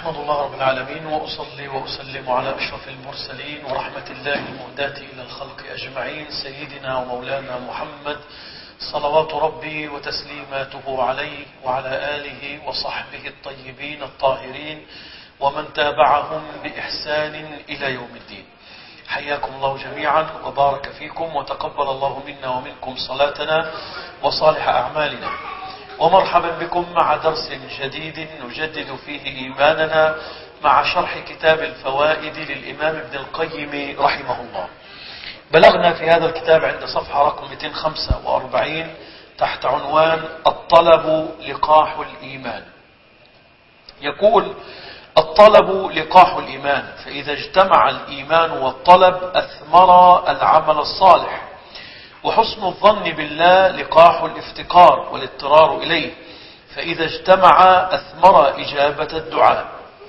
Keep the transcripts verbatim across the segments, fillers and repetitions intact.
أحمد الله رب العالمين وأصلي وأسلم على أشرف المرسلين ورحمة الله المهداة إلى الخلق أجمعين سيدنا ومولانا محمد صلوات ربي وتسليماته عليه وعلى آله وصحبه الطيبين الطاهرين ومن تابعهم بإحسان إلى يوم الدين. حياكم الله جميعا وبارك فيكم وتقبل الله منا ومنكم صلاتنا وصالح أعمالنا، ومرحبا بكم مع درس جديد نجدد فيه إيماننا مع شرح كتاب الفوائد للإمام ابن القيم رحمه الله. بلغنا في هذا الكتاب عند صفحة رقم مئتين وخمسة وأربعين تحت عنوان الطلب لقاح الإيمان. يقول: الطلب لقاح الإيمان، فإذا اجتمع الإيمان والطلب أثمر العمل الصالح، وحسن الظن بالله لقاح الافتقار والاضطرار إليه، فإذا اجتمع أثمر إجابة الدعاء.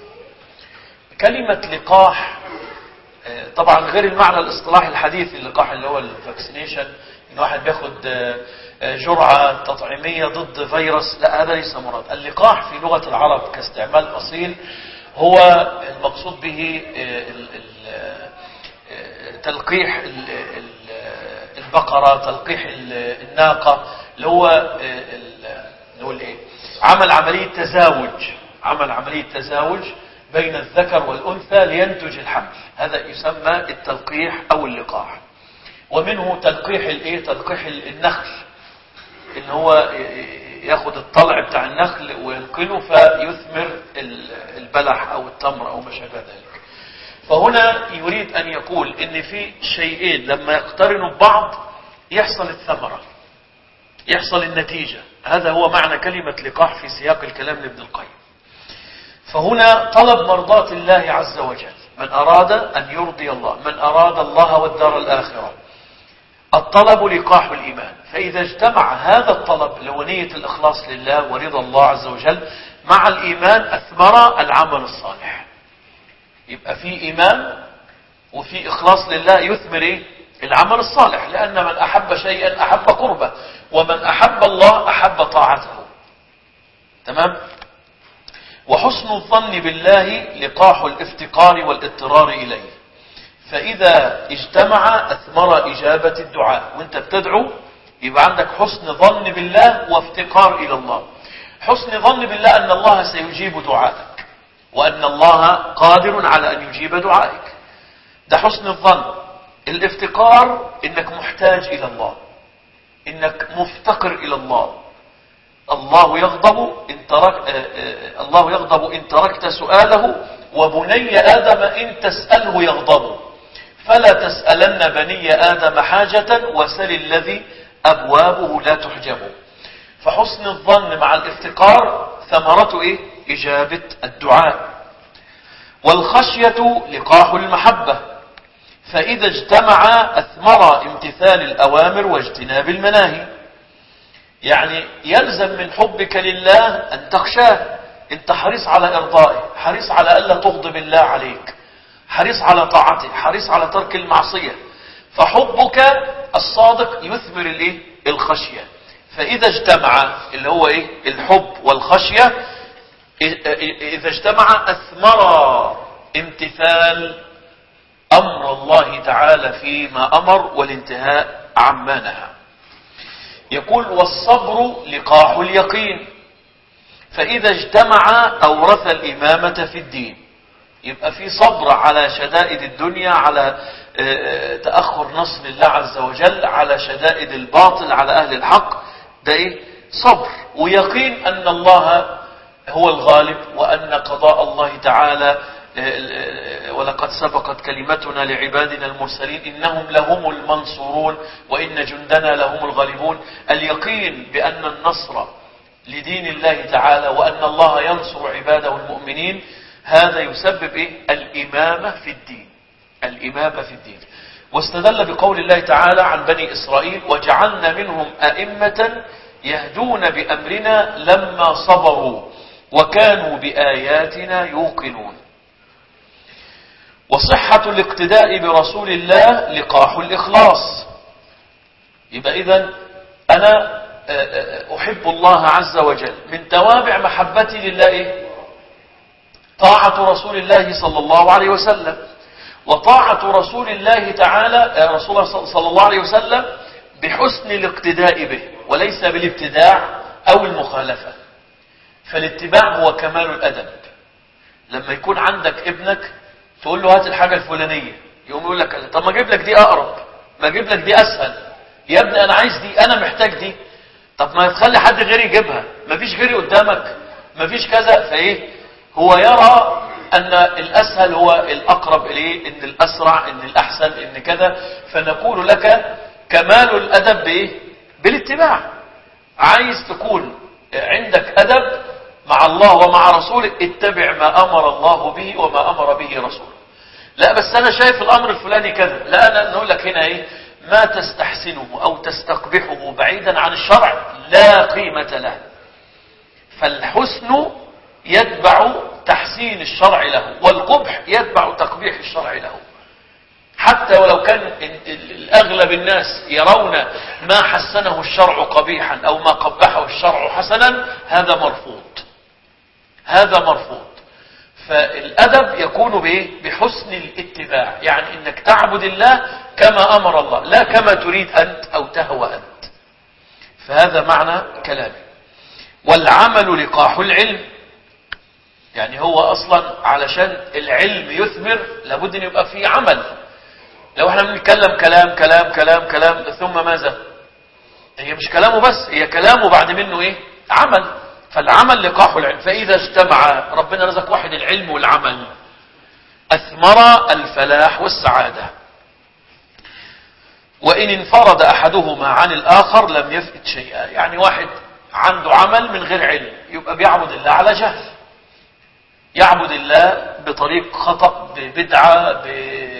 كلمة لقاح طبعا غير المعنى الاصطلاحي الحديث، اللقاح اللي هو الفاكسينيشن، إن واحد بياخد جرعة تطعيمية ضد فيروس، لا، هذا ليس مراد. اللقاح في لغة العرب كاستعمال أصيل هو المقصود به تلقيح البقرة، تلقيح الناقة، اللي هو نقول ايه، عمل عملية تزاوج، عمل عملية تزاوج بين الذكر والأنثى لينتج الحمل، هذا يسمى التلقيح أو اللقاح. ومنه تلقيح الايه، تلقيح النخل، ان هو ياخد الطلع بتاع النخل ويلقنه فيثمر البلح او التمر او ما شابه ذلك. فهنا يريد ان يقول ان في شيئين لما يقترنوا ببعض يحصل الثمرة، يحصل النتيجة. هذا هو معنى كلمة لقاح في سياق الكلام لابن القيم. فهنا طلب مرضاة الله عز وجل، من أراد أن يرضي الله، من أراد الله والدار الآخرة، الطلب لقاح الإيمان. فإذا اجتمع هذا الطلب لونية الإخلاص لله ورضا الله عز وجل مع الإيمان أثمر العمل الصالح. يبقى في إيمان وفي إخلاص لله يثمر إيه؟ العمل الصالح، لأن من أحب شيئا أحب قربه، ومن أحب الله أحب طاعته. تمام؟ وحسن الظن بالله لقاح الافتقار والاضطرار إليه، فإذا اجتمع أثمر إجابة الدعاء. وانت بتدعو يبقى عندك حسن ظن بالله وافتقار إلى الله. حسن ظن بالله أن الله سيجيب دعائك، وأن الله قادر على أن يجيب دعائك، ده حسن الظن. الافتقار إنك محتاج إلى الله، إنك مفتقر إلى الله. الله يغضب إن ترك الله يغضب إن تركت سؤاله، وبني آدم إن تسأله يغضب، فلا تسألن بني آدم حاجة وسل الذي أبوابه لا تحجب. فحسن الظن مع الافتقار ثمرته إيه؟ إجابة الدعاء. والخشية لقاح المحبة، فإذا اجتمع أثمر امتثال الأوامر واجتناب المناهي. يعني يلزم من حبك لله أن تخشاه، أنت حريص على إرضائه، حريص على ألا تغضب الله عليك، حريص على طاعته، حريص على ترك المعصية. فحبك الصادق يثمر الايه؟ الخشية. فإذا اجتمع اللي هو ايه؟ الحب والخشية، إذا اجتمع أثمر امتثال أمر الله تعالى فيما أمر والانتهاء عما نهى. يقول: والصبر لقاح اليقين، فإذا اجتمع أورث الإمامة في الدين. يبقى في صبر على شدائد الدنيا، على تأخر نصر الله عز وجل، على شدائد الباطل على أهل الحق، ده إيه؟ صبر. ويقين أن الله هو الغالب، وأن قضاء الله تعالى ولقد سبقت كلمتنا لعبادنا المرسلين إنهم لهم المنصورون وإن جندنا لهم الغالبون. اليقين بأن النصر لدين الله تعالى وأن الله ينصر عباده المؤمنين، هذا يسبب إيه؟ الإمامة في الدين، الإمامة في الدين. واستدل بقول الله تعالى عن بني إسرائيل: وجعلنا منهم أئمة يهدون بأمرنا لما صبروا وكانوا بآياتنا يوقنون. وصحة الاقتداء برسول الله لقاح الإخلاص. يبقى إذن أنا أحب الله عز وجل، من توابع محبتي لله إيه؟ طاعة رسول الله صلى الله عليه وسلم. وطاعة رسول الله تعالى رسول الله صلى الله عليه وسلم بحسن الاقتداء به وليس بالابتداع أو المخالفة. فالاتباع هو كمال الأدب. لما يكون عندك ابنك تقول له هات الحاجة الفلانية، يقوم يقول لك طب ما اجيب لك دي أقرب، ما اجيب لك دي أسهل. يا ابني أنا عايز دي، أنا محتاج دي. طب ما تخلي حد غيري يجيبها، ما فيش غيري قدامك، ما فيش كذا. فإيه هو يرى أن الأسهل هو الأقرب إليه، إن الأسرع، إن الأحسن، إن كذا. فنقول لك كمال الأدب بإيه؟ بالاتباع. عايز تكون عندك أدب مع الله ومع رسوله، اتبع ما أمر الله به وما أمر به رسوله. لا بس أنا شايف الأمر الفلاني كذا، لا أنا نقول لك هنا إيه؟ ما تستحسنه أو تستقبحه بعيدا عن الشرع لا قيمة له. فالحسن يتبع تحسين الشرع له، والقبح يتبع تقبيح الشرع له. حتى ولو كان الأغلب الناس يرون ما حسنه الشرع قبيحا أو ما قبحه الشرع حسنا، هذا مرفوض، هذا مرفوض. فالأدب يكون بإيه؟ بحسن الاتباع، يعني إنك تعبد الله كما أمر الله لا كما تريد أنت أو تهوى أنت. فهذا معنى كلامي. والعمل لقاح العلم، يعني هو أصلا علشان العلم يثمر لابد أن يبقى فيه عمل. لو احنا بنتكلم كلام كلام كلام كلام ثم ماذا؟ هي مش كلامه بس، هي كلامه بعد منه ايه؟ عمل. فالعمل لقاح العلم. فإذا اجتمع، ربنا رزق واحد العلم والعمل، أثمر الفلاح والسعادة. وإن انفرد أحدهما عن الآخر لم يفقد شيئا. يعني واحد عنده عمل من غير علم يبقى بيعبد الله على جهل، يعبد الله بطريق خطأ، ببدعة، ب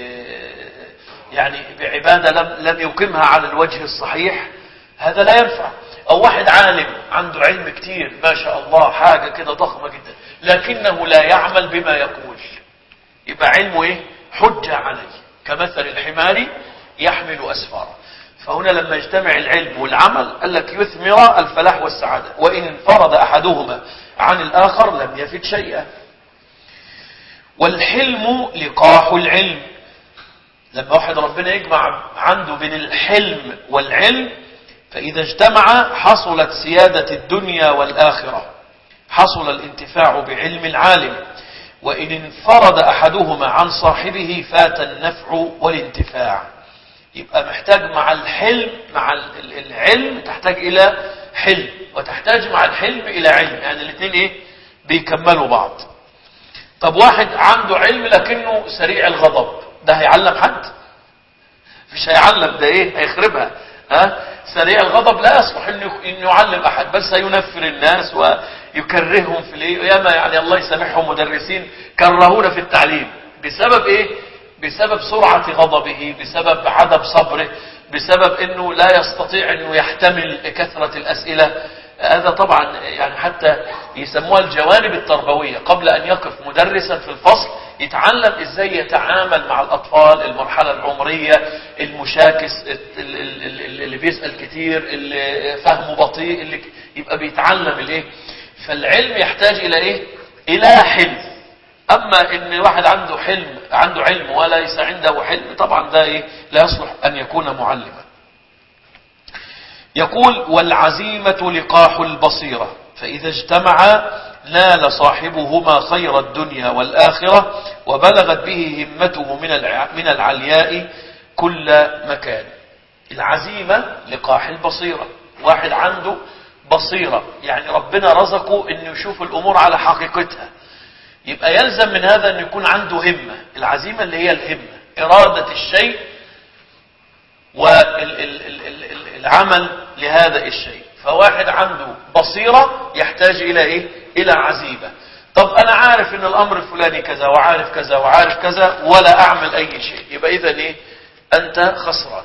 يعني بعبادة لم لم يقيمها على الوجه الصحيح، هذا لا ينفع. أو واحد عالم عنده علم كتير ما شاء الله، حاجة كده ضخمة جدا، لكنه لا يعمل بما يقول، يبقى علمه إيه؟ حجة عليه، كمثل الحمار يحمل أسفارا. فهنا لما يجتمع العلم والعمل قال لك يثمر الفلاح والسعادة. وإن انفرد أحدهما عن الآخر لم يفد شيئا. والحلم لقاح العلم. لما واحد ربنا يجمع عنده بين الحلم والعلم، فإذا اجتمع حصلت سيادة الدنيا والآخرة، حصل الانتفاع بعلم العالم. وإن انفرد أحدهما عن صاحبه فات النفع والانتفاع. يبقى محتاج مع الحلم، مع العلم تحتاج إلى حلم، وتحتاج مع الحلم إلى علم، يعني الاثنين إيه؟ بيكملوا بعض. طب واحد عنده علم لكنه سريع الغضب، ده هيعلم حد؟ مش هيعلم، ده ايه؟ هيخربها. ها؟ سريع الغضب لا يصلح انه انه يعلم احد، بل سينفر الناس ويكرههم في الايه. ياما يعني الله يسامحهم مدرسين كرهونا في التعليم بسبب ايه؟ بسبب سرعة غضبه، بسبب عدم صبره، بسبب انه لا يستطيع انه يحتمل كثرة الاسئلة. هذا طبعا يعني حتى يسموها الجوانب التربوية. قبل أن يقف مدرسا في الفصل يتعلم إزاي يتعامل مع الأطفال، المرحلة العمرية، المشاكس، اللي بيسأل كتير، اللي فهمه بطيء، اللي يبقى بيتعلم الإيه. فالعلم يحتاج إلى إيه؟ إلى حلم. أما إن واحد عنده حلم، عنده علم وليس عنده حلم، طبعا ده إيه؟ لا يصلح أن يكون معلما. يقول والعزيمة لقاح البصيرة، فإذا اجتمع نال صاحبهما خير الدنيا والآخرة، وبلغت به همته من العلياء كل مكان. العزيمة لقاح البصيرة، واحد عنده بصيرة، يعني ربنا رزقه انه يشوف الأمور على حقيقتها، يبقى يلزم من هذا أن يكون عنده همة. العزيمة اللي هي الهمة، إرادة الشيء والعمل لهذا الشيء. فواحد عنده بصيرة يحتاج إلى إيه؟ إلى عزيمة. طب أنا عارف إن الأمر الفلاني كذا وعارف كذا وعارف كذا ولا أعمل أي شيء، يبقى إذن إيه؟ أنت خسران.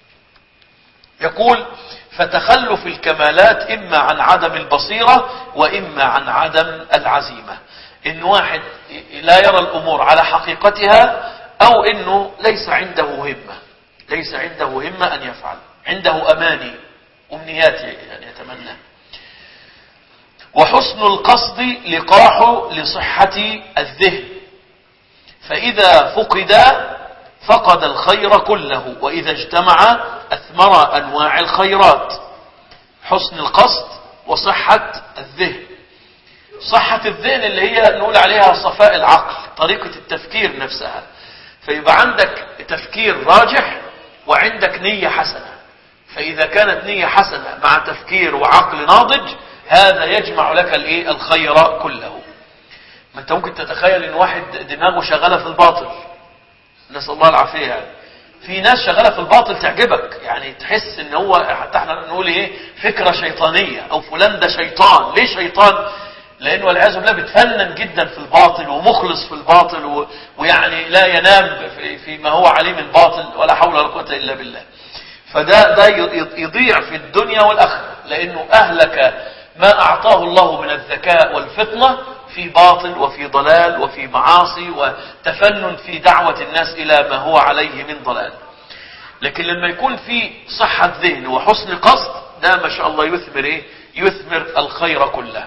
يقول فتخلف الكمالات إما عن عدم البصيرة وإما عن عدم العزيمة. إن واحد لا يرى الأمور على حقيقتها، أو إنه ليس عنده همة، ليس عنده همة أن يفعل، عنده أماني أمنيات يعني يتمنى. وحسن القصد لقاح لصحة الذهن، فإذا فقد فقد الخير كله، وإذا اجتمع أثمر أنواع الخيرات. حسن القصد وصحة الذهن. صحة الذهن اللي هي نقول عليها صفاء العقل، طريقة التفكير نفسها، فيبقى عندك تفكير راجح وعندك نية حسنة. فإذا كانت نية حسنة مع تفكير وعقل ناضج، هذا يجمع لك الايه الخير كله. ما انت ممكن تتخيل ان واحد دماغه شغالة في الباطل، نسأل الله العافية، يعني في ناس شغالة في الباطل تعجبك، يعني تحس ان هو حتى احنا نقول ايه فكرة شيطانية، او فلان ده شيطان. ليه شيطان؟ لانه والعياذ بالله بيتفنن جدا في الباطل ومخلص في الباطل و... ويعني لا ينام في... فيما هو عليه من باطل، ولا حول ولا قوة الا بالله. فده ده يضيع في الدنيا والاخره، لانه اهلك ما اعطاه الله من الذكاء والفطنة في باطل وفي ضلال وفي معاصي وتفنن في دعوة الناس الى ما هو عليه من ضلال. لكن لما يكون في صحة ذهن وحسن قصد، ده ما شاء الله يثمر ايه يثمر الخير كله.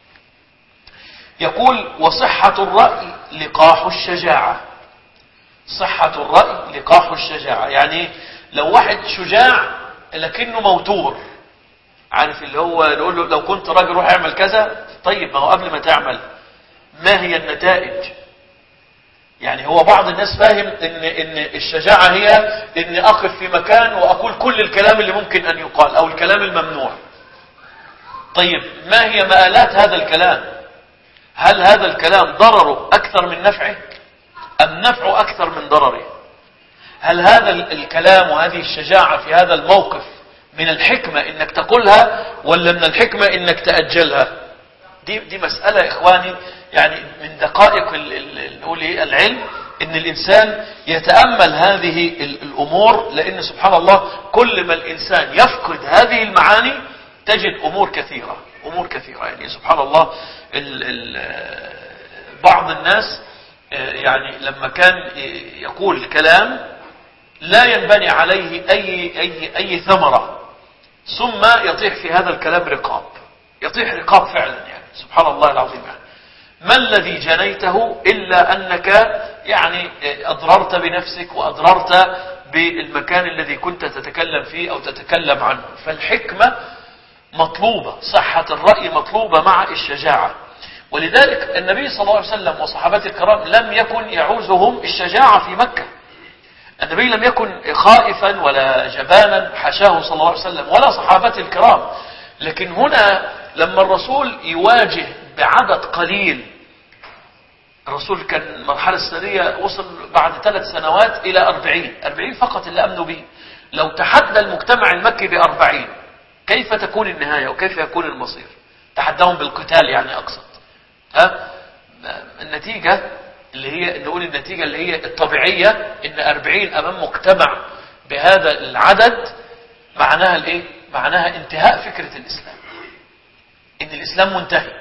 يقول وصحة الرأي لقاح الشجاعة. صحة الرأي لقاح الشجاعة، يعني لو واحد شجاع لكنه موتور، عارف اللي هو نقول له لو كنت راجل روح اعمل كذا، طيب ما هو قبل ما تعمل ما هي النتائج؟ يعني هو بعض الناس فاهم ان ان الشجاعة هي ان اقف في مكان واقول كل الكلام اللي ممكن ان يقال او الكلام الممنوع. طيب ما هي مآلات هذا الكلام؟ هل هذا الكلام ضرره اكثر من نفعه ام نفعه اكثر من ضرره؟ هل هذا الكلام وهذه الشجاعة في هذا الموقف من الحكمة انك تقولها، ولا من الحكمة انك تأجلها؟ دي دي مسألة اخواني، يعني من دقائق نقول ايه العلم، ان الانسان يتأمل هذه الامور، لان سبحان الله كل ما الانسان يفقد هذه المعاني تجد امور كثيرة امور كثيرة. يعني سبحان الله ال ال بعض الناس يعني لما كان يقول كلام لا ينبني عليه اي اي اي ثمرة، ثم يطيح في هذا الكلام رقاب، يطيح رقاب فعلا، يعني سبحان الله العظيم. يعني ما الذي جنيته إلا أنك يعني أضررت بنفسك وأضررت بالمكان الذي كنت تتكلم فيه أو تتكلم عنه. فالحكمة مطلوبة، صحة الرأي مطلوبة مع الشجاعة. ولذلك النبي صلى الله عليه وسلم وصحابته الكرام لم يكن يعوزهم الشجاعة في مكة. النبي لم يكن خائفا ولا جبانا، حاشاه صلى الله عليه وسلم، ولا صحابته الكرام. لكن هنا لما الرسول يواجه بعدد قليل، الرسول كان المرحلة السرية وصل بعد ثلاث سنوات إلى أربعين أربعين فقط اللي أمنوا به. لو تحدى المجتمع المكي بأربعين كيف تكون النهاية وكيف يكون المصير؟ تحداهم بالقتال يعني أقصد. ها؟ النتيجة اللي هي نقول النتيجة اللي هي الطبيعية إن أربعين أمام مجتمع بهذا العدد معناها الإيه؟ معناها انتهاء فكرة الإسلام، إن الإسلام منتهي.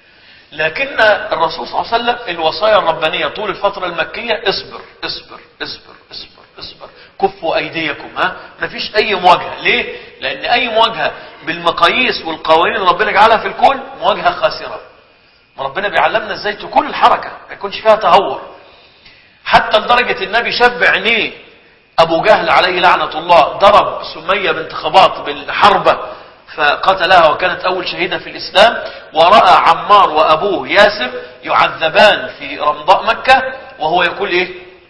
لكن الرسول صلى الله عليه وسلم الوصايا الربانية طول الفترة المكية اصبر اصبر اصبر اصبر اصبر كفوا أيديكم. ها ما فيش أي مواجهة. ليه؟ لأن أي مواجهة بالمقاييس والقوانين اللي ربنا جعلها في الكون مواجهة خاسرة. ربنا بيعلمنا ازاي تكون الحركة ما يكونش فيها تهور، حتى لدرجة النبي شب عينيه أبو جهل عليه لعنة الله، ضرب سمية بنت خباط بالحربة فقتلها وكانت أول شهيدة في الإسلام، ورأى عمار وأبوه ياسر يعذبان في رمضاء مكة وهو يقول إيه؟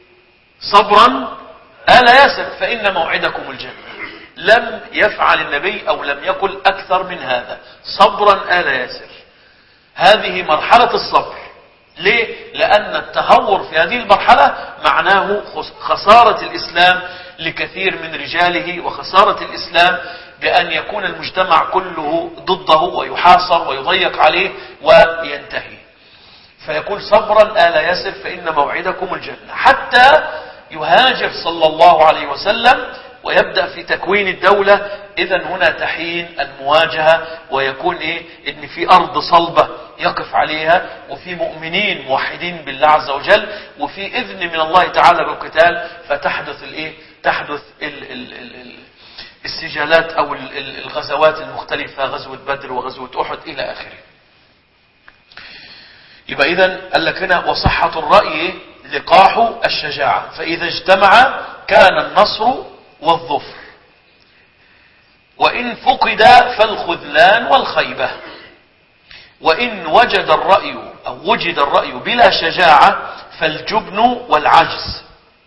صبرا آل ياسر فإن موعدكم الجنة. لم يفعل النبي أو لم يقل أكثر من هذا، صبرا آل ياسر. هذه مرحلة الصبر. ليه؟ لأن التهور في هذه المرحلة معناه خسارة الإسلام لكثير من رجاله، وخسارة الإسلام بأن يكون المجتمع كله ضده ويحاصر ويضيق عليه وينتهي. فيقول صبرا آل ياسر فإن موعدكم الجنة، حتى يهاجر صلى الله عليه وسلم ويبدأ في تكوين الدولة. إذن هنا تحين المواجهة، ويكون إيه؟ إن في أرض صلبة يقف عليها، وفي مؤمنين موحدين بالله عز وجل، وفي إذن من الله تعالى بالقتال، فتحدث الإيه؟ تحدث ال ال ال ال السجالات أو ال ال الغزوات المختلفة، غزوة بدر وغزوة أحد إلى آخره. يبقى إذن قال لك هنا وصحة الرأي لقاح الشجاعة، فإذا اجتمع كان النصر والظفر، وإن فقد فالخذلان والخيبة. وإن وجد الرأي أو وجد الرأي بلا شجاعة فالجبن والعجز.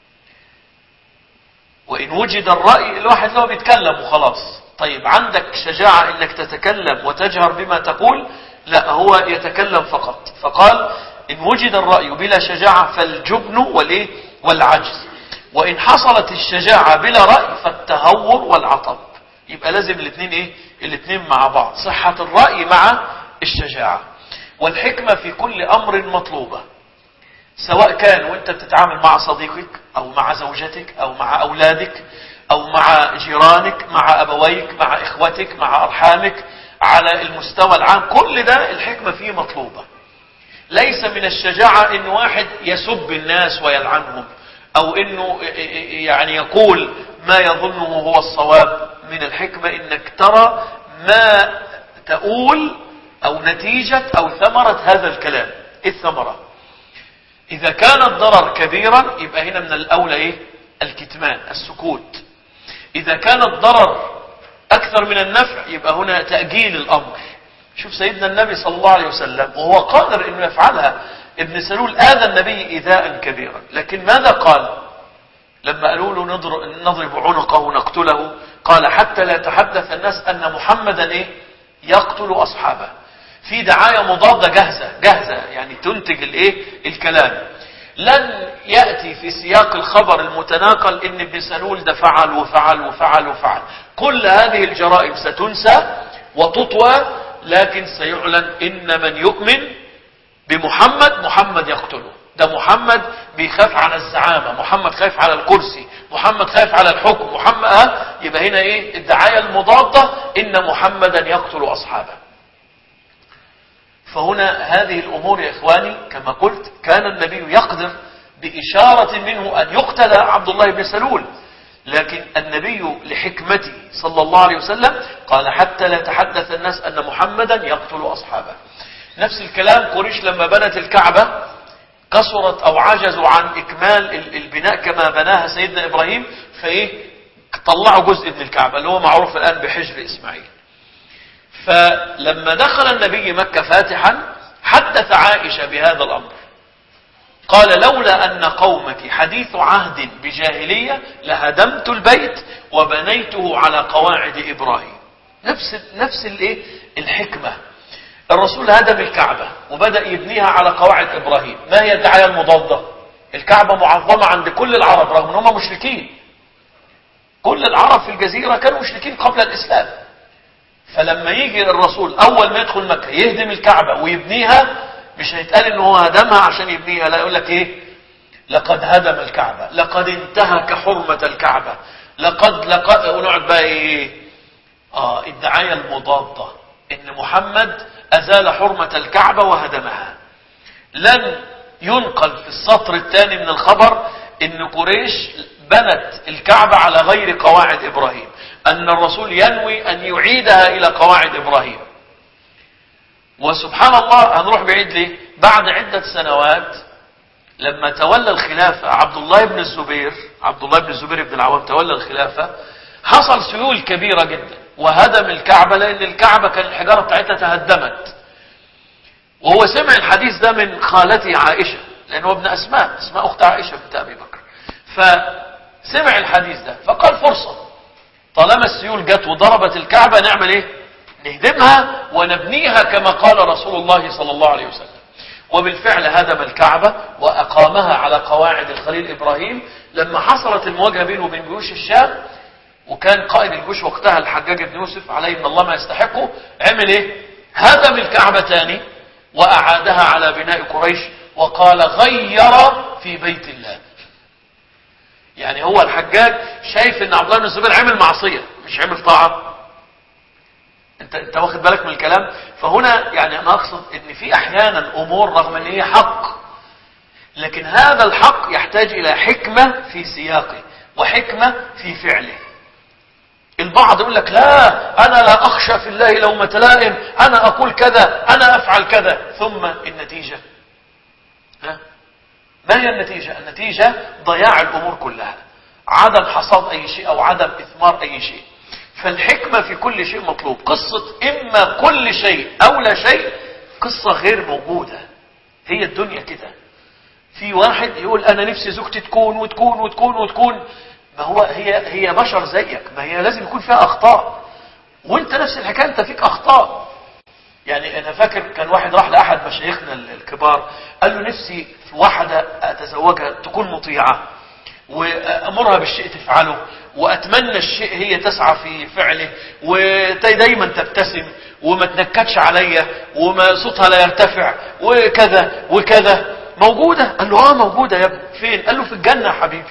وإن وجد الرأي، الواحد لو بيتكلم وخلاص، طيب عندك شجاعة انك تتكلم وتجهر بما تقول؟ لا، هو يتكلم فقط. فقال إن وجد الرأي بلا شجاعة فالجبن والإيه والعجز. وإن حصلت الشجاعة بلا رأي فالتهور والعطب. يبقى لازم الاثنين ايه الاثنين مع بعض، صحة الرأي مع الشجاعة. والحكمة في كل أمر مطلوبة، سواء كان وانت بتتعامل مع صديقك أو مع زوجتك أو مع أولادك أو مع جيرانك، مع أبويك، مع إخوتك، مع أرحامك، على المستوى العام، كل ده الحكمة فيه مطلوبة. ليس من الشجاعة إن واحد يسب الناس ويلعنهم، أو إنه يعني يقول ما يظنه هو الصواب. من الحكمة إنك ترى ما تقول أو نتيجة أو ثمرة هذا الكلام. إيه الثمرة؟ إذا كان الضرر كبيرا يبقى هنا من الأولى إيه الكتمان، السكوت. إذا كان الضرر أكثر من النفع يبقى هنا تأجيل الأمر. شوف سيدنا النبي صلى الله عليه وسلم وهو قادر أنه يفعلها. ابن سلول آذى النبي إيذاء كبيرا، لكن ماذا قال لما قالوا له نضرب عنقه نقتله؟ قال حتى لا يتحدث الناس أن محمدا إيه يقتل أصحابه. في دعاية مضادة جاهزة جاهزة يعني تنتج الإيه الكلام. لن يأتي في سياق الخبر المتناقل إن ابن سلول ده فعل وفعل وفعل وفعل. كل هذه الجرائم ستنسى وتطوى، لكن سيعلن إن من يؤمن بمحمد محمد يقتله. ده محمد بيخاف على الزعامة، محمد خايف على الكرسي، محمد خايف على الحكم، محمد اه يبقى هنا ايه الدعاية المضادة إن محمدا يقتل أصحابه. فهنا هذه الأمور يا إخواني كما قلت كان النبي يقدر بإشارة منه أن يقتل عبد الله بن سلول، لكن النبي لحكمته صلى الله عليه وسلم قال حتى لا يتحدث الناس أن محمدا يقتل أصحابه. نفس الكلام قريش لما بنت الكعبة قصرت أو عجزوا عن إكمال البناء كما بناها سيدنا إبراهيم، فإيه طلعوا جزء من الكعبة اللي هو معروف الآن بحجر إسماعيل. فلما دخل النبي مكة فاتحا حدث عائشة بهذا الأمر، قال لولا أن قومك حديث عهد بجاهلية لهدمت البيت وبنيته على قواعد إبراهيم. نفس نفس الايه الحكمة. الرسول هدم الكعبة وبدأ يبنيها على قواعد إبراهيم. ما هي الدعاية المضادة؟ الكعبة معظمة عند كل العرب رغم أنهم مشركين. كل العرب في الجزيرة كانوا مشركين قبل الإسلام. فلما يجي الرسول أول ما يدخل مكة يهدم الكعبة ويبنيها، مش هيتقال إنه هو هدمها عشان يبنيها، لا، يقول لك إيه لقد هدم الكعبة، لقد انتهك حرمة الكعبة، لقد لقد ونقعد بقى إيه آه الدعاية المضادة إن محمد أزال حرمة الكعبة وهدمها. لن ينقل في السطر الثاني من الخبر إن قريش بنت الكعبة على غير قواعد إبراهيم، أن الرسول ينوي أن يعيدها إلى قواعد إبراهيم. وسبحان الله هنروح بعيد ليه؟ بعد عدة سنوات لما تولى الخلافة عبد الله بن الزبير عبد الله بن الزبير بن العوام تولى الخلافة، حصل سيول كبيرة جدا وهدم الكعبة، لأن الكعبة كان الحجارة بتاعتها تهدمت. وهو سمع الحديث ده من خالته عائشة، لأنه ابن أسماء اسمها أخت عائشة بنت أبي بكر. فسمع الحديث ده فقال فرصة، طالما السيول جت وضربت الكعبة نعمل ايه؟ نهدمها ونبنيها كما قال رسول الله صلى الله عليه وسلم. وبالفعل هدم الكعبة وأقامها على قواعد الخليل إبراهيم. لما حصلت المواجهة بينه وبين جيوش الشام، وكان قائد الجيوش وقتها الحجاج بن يوسف عليه من الله ما يستحقه، عمل ايه؟ هدم الكعبة تاني وأعادها على بناء قريش، وقال غير في بيت الله. يعني هو الحجاج شايف ان عبد الله بن الزبير عمل معصية مش عمل طاعة. انت انت واخد بالك من الكلام؟ فهنا يعني انا اقصد ان في احيانا امور رغم ان هي حق، لكن هذا الحق يحتاج الى حكمة في سياقه وحكمة في فعله. البعض يقول لك لا انا لا اخشى في الله لومة لائم، انا اقول كذا، انا افعل كذا، ثم النتيجة ها؟ ما هي النتيجة؟ النتيجة ضياع الأمور كلها، عدم حصاد أي شيء أو عدم إثمار أي شيء. فالحكمة في كل شيء مطلوب. قصة إما كل شيء أو لا شيء قصة غير موجودة. هي الدنيا كده. في واحد يقول أنا نفسي زوجتي تكون وتكون وتكون وتكون، ما هو هي هي بشر زيك، ما هي لازم يكون فيها أخطاء، وانت نفس الحكاية انت فيك أخطاء. يعني أنا فاكر كان واحد راح لأحد مشايخنا الكبار قال له نفسي في واحدة أتزوجها تكون مطيعة وأمرها بالشيء تفعله، وأتمنى الشيء هي تسعى في فعله، ودايما تبتسم وما تنكدش عليا وما صوتها لا يرتفع وكذا وكذا. موجودة؟ قال له اه موجودة يا ابني. فين؟ قال له في الجنة يا حبيبي.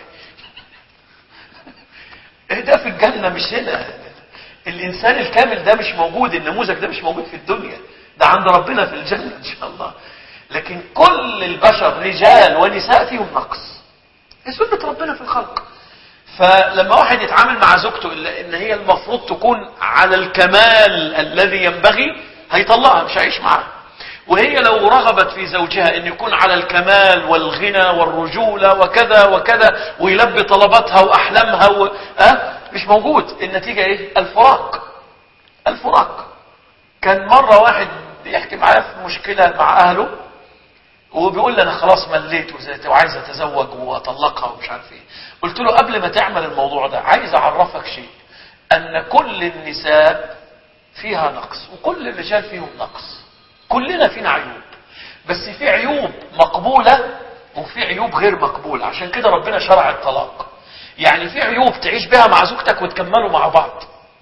ايه ده؟ في الجنة مش هنا. الإنسان الكامل ده مش موجود، النموذج ده مش موجود في الدنيا، ده عند ربنا في الجنة إن شاء الله. لكن كل البشر رجال ونساء فيهم نقص، هي سنة ربنا في الخلق. فلما واحد يتعامل مع زوجته إلا إن هي المفروض تكون على الكمال الذي ينبغي، هيطلقها مش هيعيش معاها. وهي لو رغبت في زوجها أن يكون على الكمال والغنى والرجولة وكذا وكذا ويلبي طلباتها وأحلامها و... أه؟ مش موجود. النتيجة إيه؟ الفراق. الفراق. كان مرة واحد يحكي معايا في مشكلة مع أهله وبيقول لي أنا خلاص مليت وعايز أتزوج وأطلقها ومش عارف إيه. قلت له قبل ما تعمل الموضوع ده عايز أعرفك شيء، أن كل النساء فيها نقص وكل الرجال فيهم نقص. كلنا فينا عيوب، بس في عيوب مقبولة وفي عيوب غير مقبولة. عشان كده ربنا شرع الطلاق. يعني في عيوب تعيش بها مع زوجتك وتكملوا مع بعض،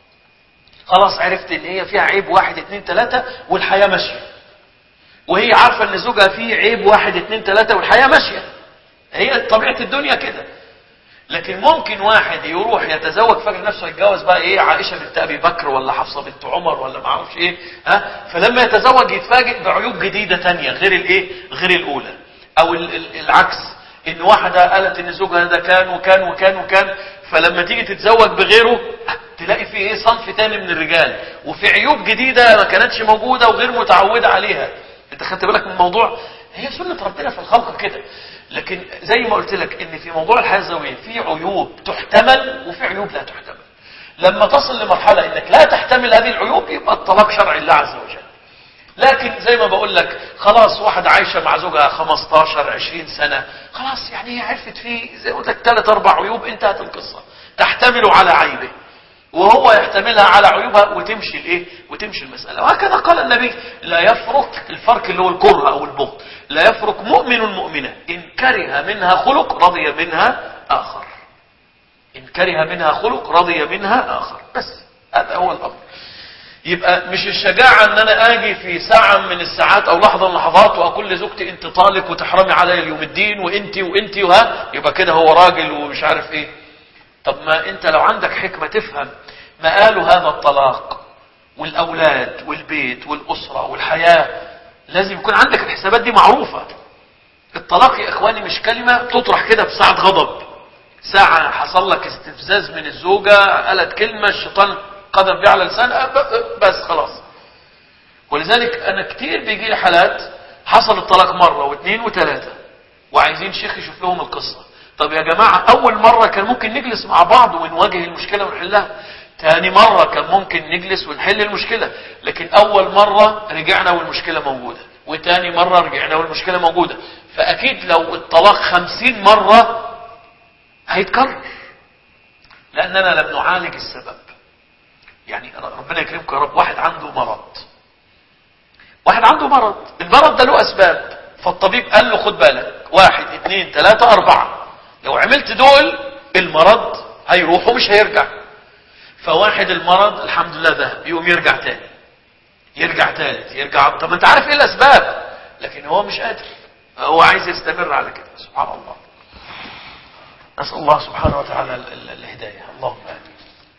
خلاص عرفت ان هي فيها عيب واحد اتنين تلاتة والحياة ماشية، وهي عارفة ان زوجها فيه عيب واحد اتنين تلاتة والحياة ماشية. هي طبيعة الدنيا كده. لكن ممكن واحد يروح يتزوج فاكر نفسه يتجوز بقى ايه عائشة بنت ابي بكر ولا حفصة بنت عمر ولا ما اعرفش ايه، ها، فلما يتزوج يتفاجئ بعيوب جديدة تانية غير الايه غير الاولى. او العكس، ان واحدة قالت ان زوجها ده كان وكان وكان وكان، فلما تيجي تتزوج بغيره تلاقي فيه ايه صنف تاني من الرجال وفي عيوب جديدة ما كانتش موجودة وغير متعودة عليها. انت خدت بالك من الموضوع؟ هي سنة ربنا في الخلق كده. لكن زي ما قلت لك ان في موضوع الحياة الزوجية في عيوب تحتمل وفي عيوب لا تحتمل. لما تصل لمرحلة انك لا تحتمل هذه العيوب يبقى الطلاق شرع الله عز وجل. لكن زي ما بقول لك خلاص واحدة عايشة مع زوجها خمستاشر عشرين سنة، خلاص يعني هي عرفت فيه زي ما قلت لك ثلاث اربع عيوب، انتهت القصة. تحتمل على عيبه وهو يحتملها على عيوبها وتمشي الايه وتمشي المسألة. وهكذا قال النبي لا يفرق، الفرق اللي هو الكره او البغض، لا يفرق مؤمن مؤمنة ان كره منها خلق رضي منها اخر. ان كره منها خلق رضي منها اخر، بس هذا هو الامر. يبقى مش الشجاعة ان انا اجي في ساعة من الساعات او لحظة من اللحظات واقول لزوجتي انت طالق وتحرمي علي اليوم الدين وانت وانت وها، يبقى كده هو راجل ومش عارف ايه. طب ما انت لو عندك حكمة تفهم مآل هذا الطلاق والاولاد والبيت والاسرة والحياة، لازم يكون عندك الحسابات دي معروفة. الطلاق يا اخواني مش كلمة تطرح كده في ساعة غضب، ساعة حصل لك استفزاز من الزوجة قالت كلمة الشيطان قذف بيه على لسانها بس خلاص. ولذلك انا كتير بيجي لي حالات حصل الطلاق مرة واثنين وثلاثة وعايزين شيخ يشوف لهم القصة. طب يا جماعة اول مرة كان ممكن نجلس مع بعض ونواجه المشكلة ونحلها، تاني مرة كان ممكن نجلس ونحل المشكلة، لكن اول مرة رجعنا والمشكلة موجودة، وتاني مرة رجعنا والمشكلة موجودة. فاكيد لو الطلاق خمسين مرة هيتكرر، لاننا لم نعالج السبب. يعني ربنا يكرمك يا رب، واحد عنده مرض واحد عنده مرض المرض ده له اسباب، فالطبيب قال له خد بالك واحد اثنين ثلاثة اربعة، لو عملت دول المرض هيروح ومش هيرجع. فواحد المرض الحمد لله ذهب، يقوم يرجع تاني يرجع ثالث يرجع. طب انت عارف ايه الاسباب، لكن هو مش قادر، هو عايز يستمر على كده. سبحان الله. نسأل الله سبحانه وتعالى الهداية. اللهم آمين.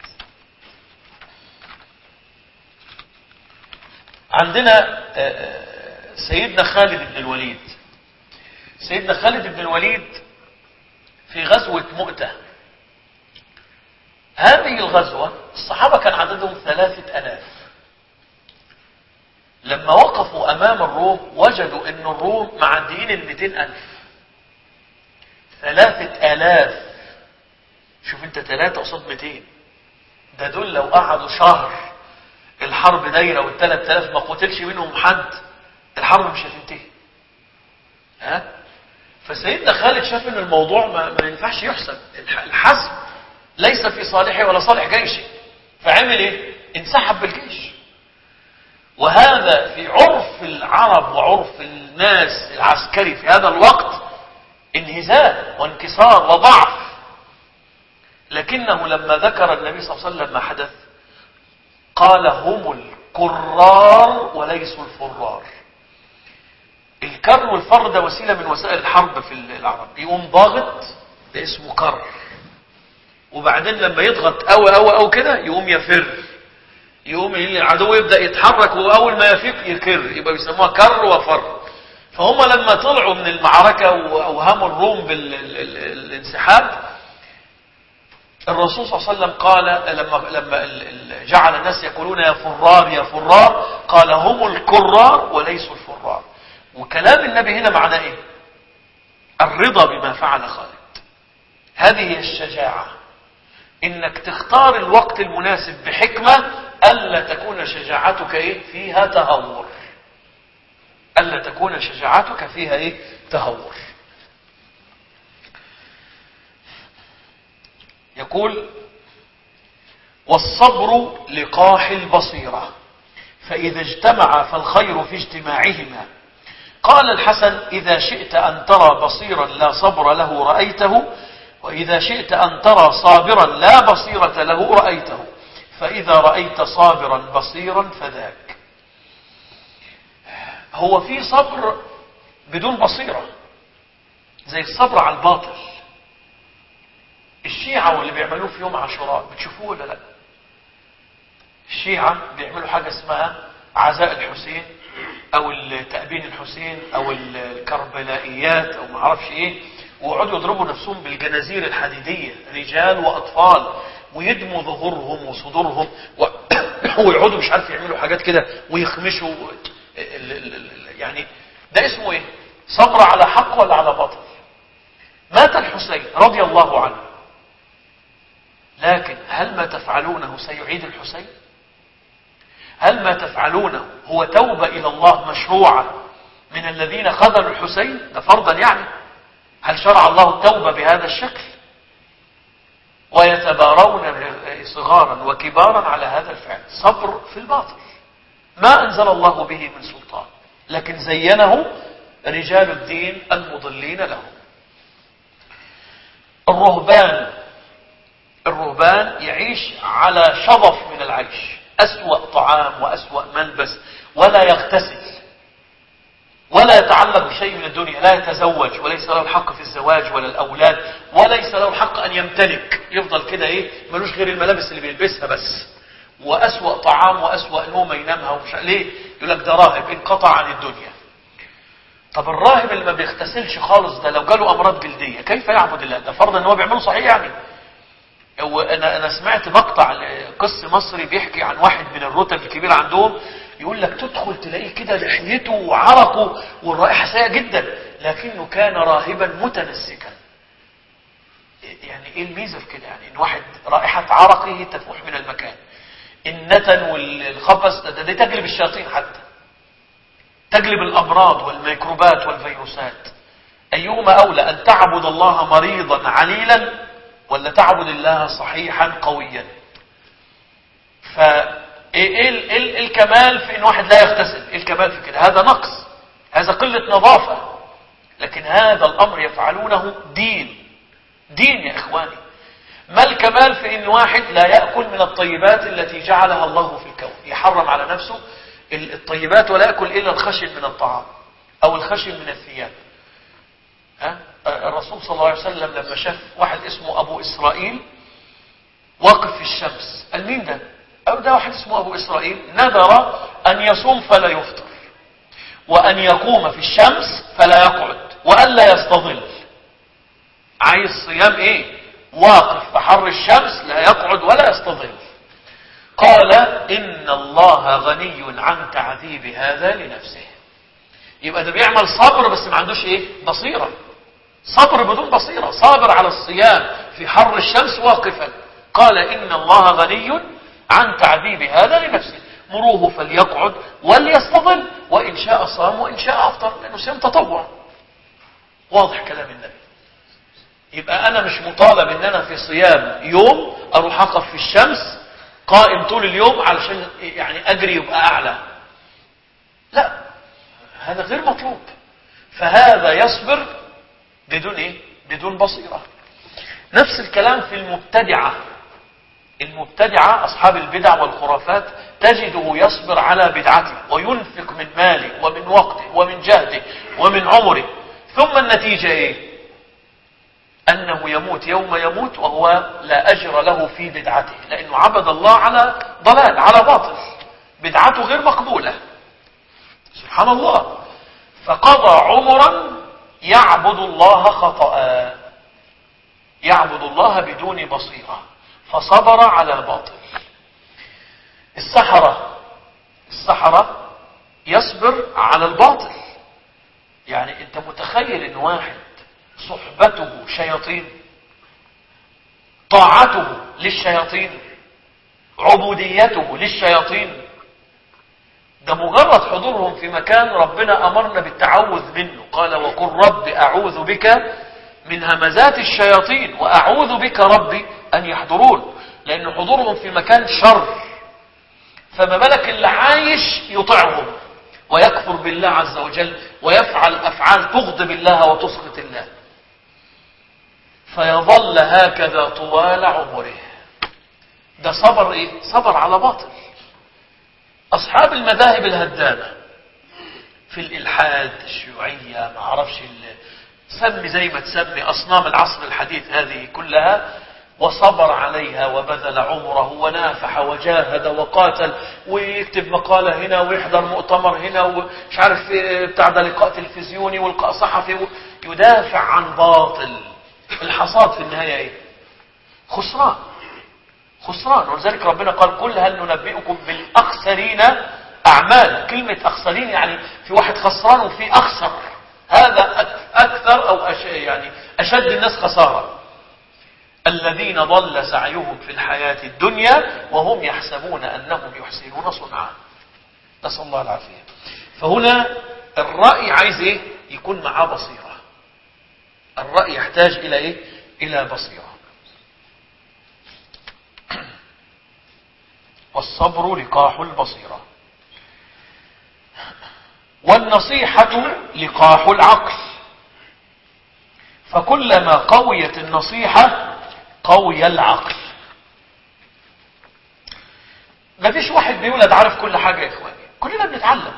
عندنا سيدنا خالد بن الوليد. سيدنا خالد بن الوليد في غزوة مؤتة. هذه الغزوة الصحابة كان عددهم ثلاثة ألاف، لما وقفوا أمام الروم وجدوا أن الروم معديين المئتين ألف، ثلاثة آلاف. شوف أنت ثلاثة قصاد مئتين، ده دول لو قعدوا شهر الحرب دايرة والثلاث آلاف ما قتلش منهم حد، الحرب مش هتنتهي. ها؟ فسيدنا خالد شاف ان الموضوع ما, ما ينفعش يحسب، الحسم ليس في صالحه ولا صالح جيشه، فعمل ايه؟ انسحب بالجيش. وهذا في عرف العرب وعرف الناس العسكري في هذا الوقت انهزام وانكسار وضعف. لكنه لما ذكر النبي صلى الله عليه وسلم ما حدث قال هم الكرار وليسوا الفرار. الكر والفر ده وسيلة من وسائل الحرب في العرب، يقوم ضاغط ده اسمه كر، وبعدين لما يضغط قوي قوي قوي كده يقوم يفر، يقوم العدو يبدأ يتحرك وأول ما يفيق يكر، يبقى بيسموها كر وفر. فهم لما طلعوا من المعركة وأوهموا الروم بالانسحاب، الرسول صلى الله عليه وسلم قال لما لما جعل الناس يقولون يا فرار يا فرار، قال هم الكرار وليسوا الفرار. وكلام النبي هنا معناه ايه؟ الرضا بما فعل خالد. هذه هي الشجاعة، انك تختار الوقت المناسب بحكمة، ألا تكون شجاعتك ايه فيها تهور، ألا تكون شجاعتك فيها ايه تهور. يقول والصبر لقاح البصيرة، فإذا اجتمع فالخير في اجتماعهما. قال الحسن إذا شئت أن ترى بصيرا لا صبر له رأيته، وإذا شئت أن ترى صابرا لا بصيرة له رأيته، فإذا رأيت صابرا بصيرا فذاك. هو في صبر بدون بصيرة، زي الصبر على الباطل. الشيعة واللي بيعملوه في يوم عاشوراء بتشوفوه ولا لا؟ الشيعة بيعملوا حاجة اسمها عزاء الحسين او تأبين الحسين او الكربلائيات او ما اعرفش ايه، ويقعدوا يضربوا نفسهم بالجنازير الحديدية، رجال واطفال، ويدموا ظهورهم وصدورهم و... ويقعدوا مش عارف يعملوا حاجات كده ويخمشوا. يعني ده اسمه ايه؟ صبر على حق ولا على باطل؟ مات الحسين رضي الله عنه، لكن هل ما تفعلونه سيعيد الحسين؟ هل ما تفعلونه هو توبة إلى الله مشروعة من الذين خذلوا الحسين؟ ده فرضا يعني. هل شرع الله التوبة بهذا الشكل؟ ويتبارون صغارا وكبارا على هذا الفعل. صبر في الباطل ما أنزل الله به من سلطان، لكن زينه رجال الدين المضلين له. الرهبان الرهبان يعيش على شظف من العيش، أسوأ طعام وأسوأ ملبس، ولا يغتسل ولا يتعلق بشيء من الدنيا، لا يتزوج وليس له الحق في الزواج ولا الأولاد، وليس له الحق أن يمتلك، يفضل كده إيه ملوش غير الملابس اللي بيلبسها بس، وأسوأ طعام وأسوأ نوم ينامها ومش ليه؟ يقول لك ده راهب انقطع عن الدنيا. طب الراهب اللي ما بيغتسلش خالص ده لو جاله أمراض جلدية كيف يعبد الله؟ ده فرضا ان هو بيعمله صحيح يعني. وانا انا سمعت مقطع قس مصري بيحكي عن واحد من الرتب الكبيره عندهم، يقول لك تدخل تلاقيه كده لحيته وعرقه والرائحه سيئه جدا، لكنه كان راهبا متنسكا. يعني ايه الميزه في كده؟ يعني ان واحد رائحه عرقه تفوح من المكان، النتن والخبث ده, ده تجلب الشياطين، حتى تجلب الامراض والميكروبات والفيروسات. ايهما اولى، ان تعبد الله مريضا عليلا ولا تعبد الله صحيحا قويا؟ فايه الكمال في ان واحد لا يغتسل؟ ايه الكمال في كده؟ هذا نقص، هذا قلة نظافة. لكن هذا الامر يفعلونه دين دين يا اخواني. ما الكمال في ان واحد لا يأكل من الطيبات التي جعلها الله في الكون، يحرم على نفسه الطيبات ولا يأكل الا الخشن من الطعام او الخشن من الثياب؟ ها؟ الرسول صلى الله عليه وسلم لما شاف واحد اسمه أبو إسرائيل واقف في الشمس، قال مين ده؟ أو ده واحد اسمه أبو إسرائيل نذر أن يصوم فلا يفطر، وأن يقوم في الشمس فلا يقعد، وأن لا يستظل. عايز صيام إيه؟ واقف في حر الشمس لا يقعد ولا يستظل. قال إن الله غني عن تعذيب هذا لنفسه. يبقى ده بيعمل صبر بس ما عندوش ايه؟ بصيرة. صبر بدون بصيرة، صابر على الصيام في حر الشمس واقفا. قال إن الله غني عن تعذيب هذا لنفسه، مروه فليقعد وليستظل وإن شاء صام وإن شاء أفطر، لأنه صيام تطوع. واضح كلام النبي. يبقى أنا مش مطالب إن أنا في صيام يوم أروح أقف في الشمس قائم طول اليوم علشان يعني أجري يبقى أعلى. لا، هذا غير مطلوب. فهذا يصبر بدون إيه؟ بدون بصيرة. نفس الكلام في المبتدعة. المبتدعة أصحاب البدع والخرافات تجده يصبر على بدعته وينفق من ماله ومن وقته ومن جهده ومن عمره، ثم النتيجة إيه؟ أنه يموت يوم يموت وهو لا أجر له في بدعته، لأنه عبد الله على ضلال، على باطل، بدعته غير مقبولة. سبحان الله. فقضى عمرا يعبد الله خطأ، يعبد الله بدون بصيرة، فصبر على باطل. السحرة السحرة يصبر على الباطل. يعني انت متخيل ان واحد صحبته شياطين، طاعته للشياطين، عبوديته للشياطين، ده مجرد حضورهم في مكان ربنا أمرنا بالتعوذ منه. قال وقل رب أعوذ بك من همزات الشياطين وأعوذ بك ربي أن يحضرون، لأن حضورهم في مكان شر. فما بالك اللي عايش يطيعهم ويكفر بالله عز وجل ويفعل أفعال تغضب الله وتسخط الله، فيظل هكذا طوال عمره. ده صبر إيه؟ صبر على باطل. أصحاب المذاهب الهدامة في الإلحاد، الشيوعية، ما عرفش سمي زي ما تسمي، أصنام العصر الحديث هذه كلها، وصبر عليها وبذل عمره ونافح وجاهد وقاتل، ويكتب مقالة هنا ويحضر مؤتمر هنا ومش عارف بتاع ده لقاء تلفزيوني ولقاء صحفي، يدافع عن باطل. الحصاد في النهاية ايه؟ خسران. خسران. ولذلك ربنا قال قل هل ننبئكم بالأخسرين أعمال. كلمة أخسرين يعني في واحد خسران وفي أخسر، هذا أكثر أو أش يعني أشد الناس خسارة. الذين ضل سعيهم في الحياة الدنيا وهم يحسبون أنهم يحسنون صنعا. نسأل الله العافية. فهنا الرأي عايز إيه؟ يكون معاه بصيرة. الرأي يحتاج إلى إيه؟ إلى بصيرة. والصبر لقاح البصيرة، والنصيحة لقاح العقل. فكلما قويت النصيحة قوي العقل. ما فيش واحد بيولد عارف كل حاجة يا إخواني، كلنا بنتعلم.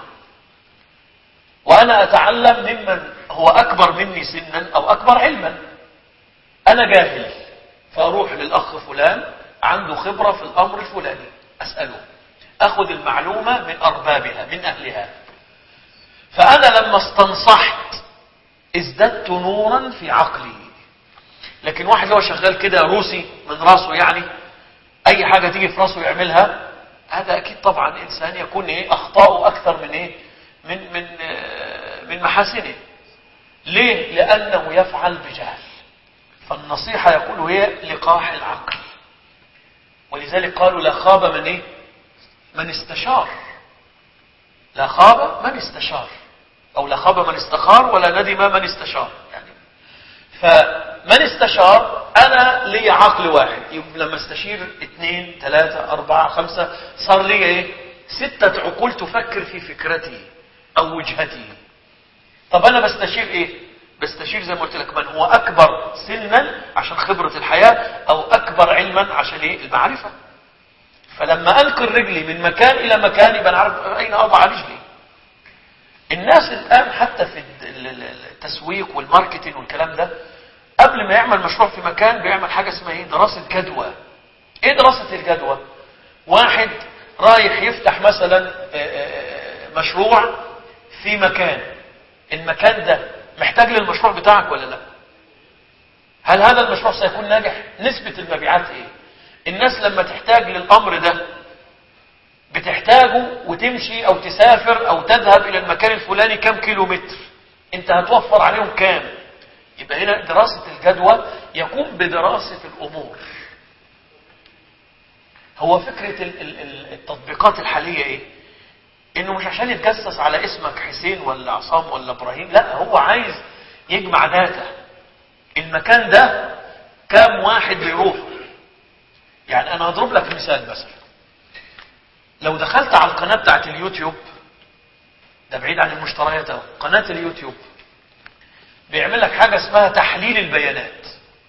وأنا أتعلم ممن هو أكبر مني سنا أو أكبر علما. أنا جاهل فأروح للأخ فلان عنده خبرة في الأمر الفلاني، أسأله، أخذ المعلومة من أربابها من أهلها. فأنا لما استنصحت ازددت نورا في عقلي. لكن واحد هو شغال كده روسي من راسه، يعني أي حاجة تيجي في راسه يعملها، هذا أكيد طبعا إنسان يكون إيه أخطاؤه أكثر من إيه من من من محاسنه. ليه؟ لأنه يفعل بجهل. فالنصيحة يقول هي لقاح العقل. ولذلك قالوا لا خاب من إيه من استشار. لا خاب من استشار، أو لا خاب من استخار ولا ندم من استشار. يعني فمن استشار، أنا لي عقل واحد، لما استشير اثنين ثلاثة أربعة خمسة صار لي إيه ستة عقول تفكر في فكرتي أو وجهتي. طب أنا بستشير إيه؟ بستشير زي ما قلت لك من هو أكبر سنا عشان خبرة الحياة، أو أكبر علما عشان إيه المعرفة. فلما أنقل رجلي من مكان إلى مكان يبقى أنا عارف أين أضع رجلي. الناس الآن حتى في التسويق والماركتينج والكلام ده، قبل ما يعمل مشروع في مكان بيعمل حاجة اسمها ايه دراسة جدوى. ايه دراسة الجدوى؟ واحد رايح يفتح مثلا مشروع في مكان، المكان ده محتاج للمشروع بتاعك ولا لا؟ هل هذا المشروع سيكون ناجح؟ نسبة المبيعات ايه؟ الناس لما تحتاج للأمر ده بتحتاجه وتمشي او تسافر او تذهب الى المكان الفلاني كم كيلو متر، انت هتوفر عليهم كام. يبقى هنا دراسة الجدوى يقوم بدراسة الامور. هو فكرة التطبيقات الحالية ايه؟ انه مش عشان يتجسس على اسمك حسين ولا عصام ولا ابراهيم، لا، هو عايز يجمع داتا. المكان ده كام واحد بيروح. يعني انا هضرب لك مثال مثلا، لو دخلت على القناة بتاعت اليوتيوب، ده بعيد عن المشتريات اهو، قناة اليوتيوب بيعمل لك حاجة اسمها تحليل البيانات.